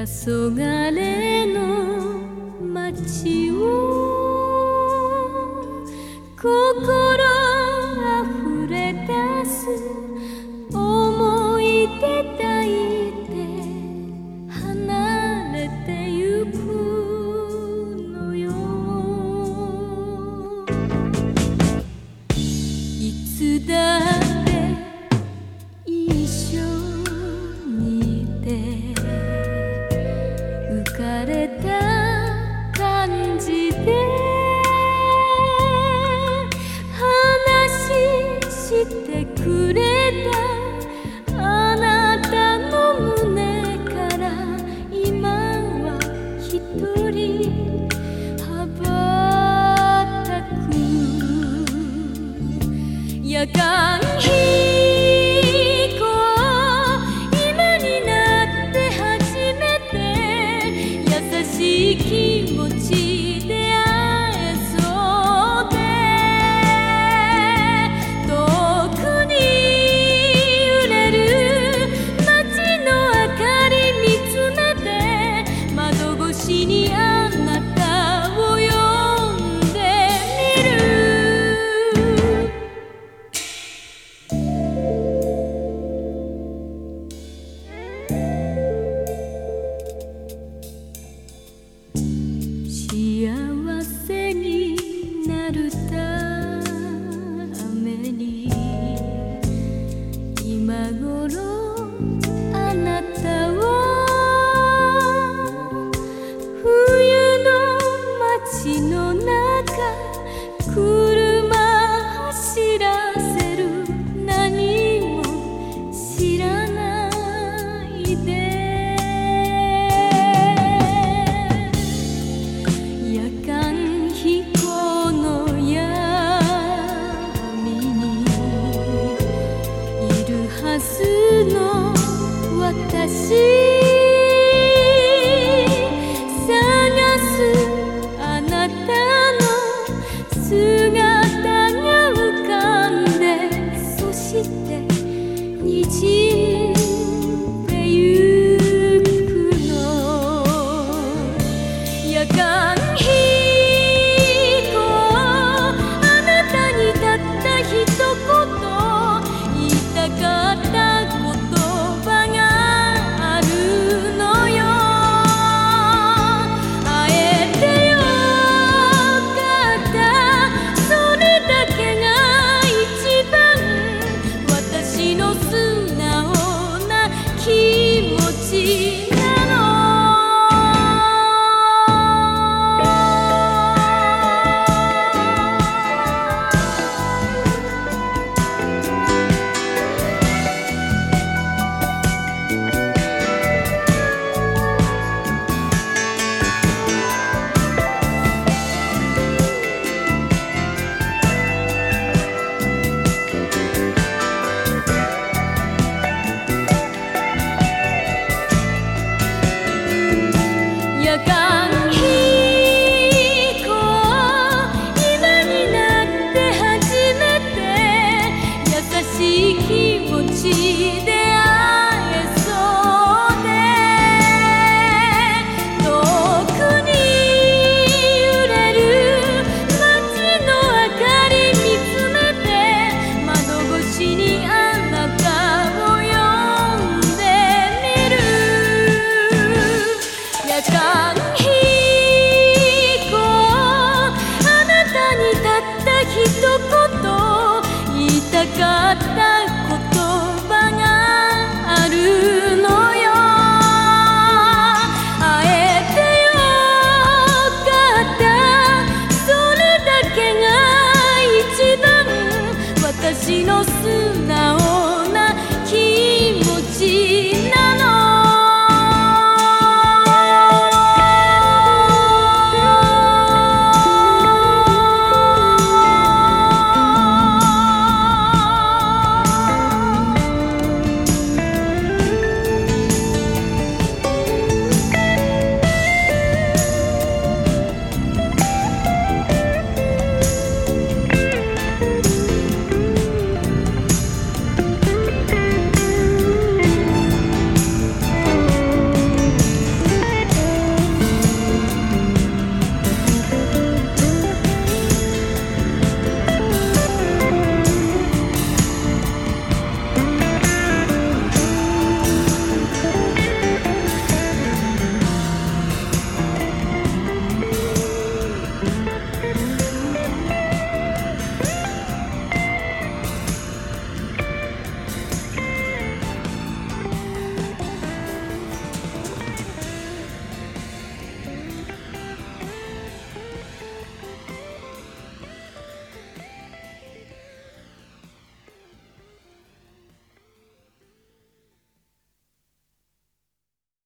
黄昏の街を心あふれ出す思い出抱いて離れてゆくのよ。いつだって一緒にいて浮かれた感じで話してくれたあなたの胸から今は一人羽ばたく夜間飛行今になって初めて優しい気持ちで会えそうで遠くに揺れる街の明かり見つめて窓越しにあなたを呼んでみる。幸せになるために今頃あなたは冬の街の中車走らせる何も知らないで夜間飛行の闇にいるはずの私探すあなたの姿が浮かんでそして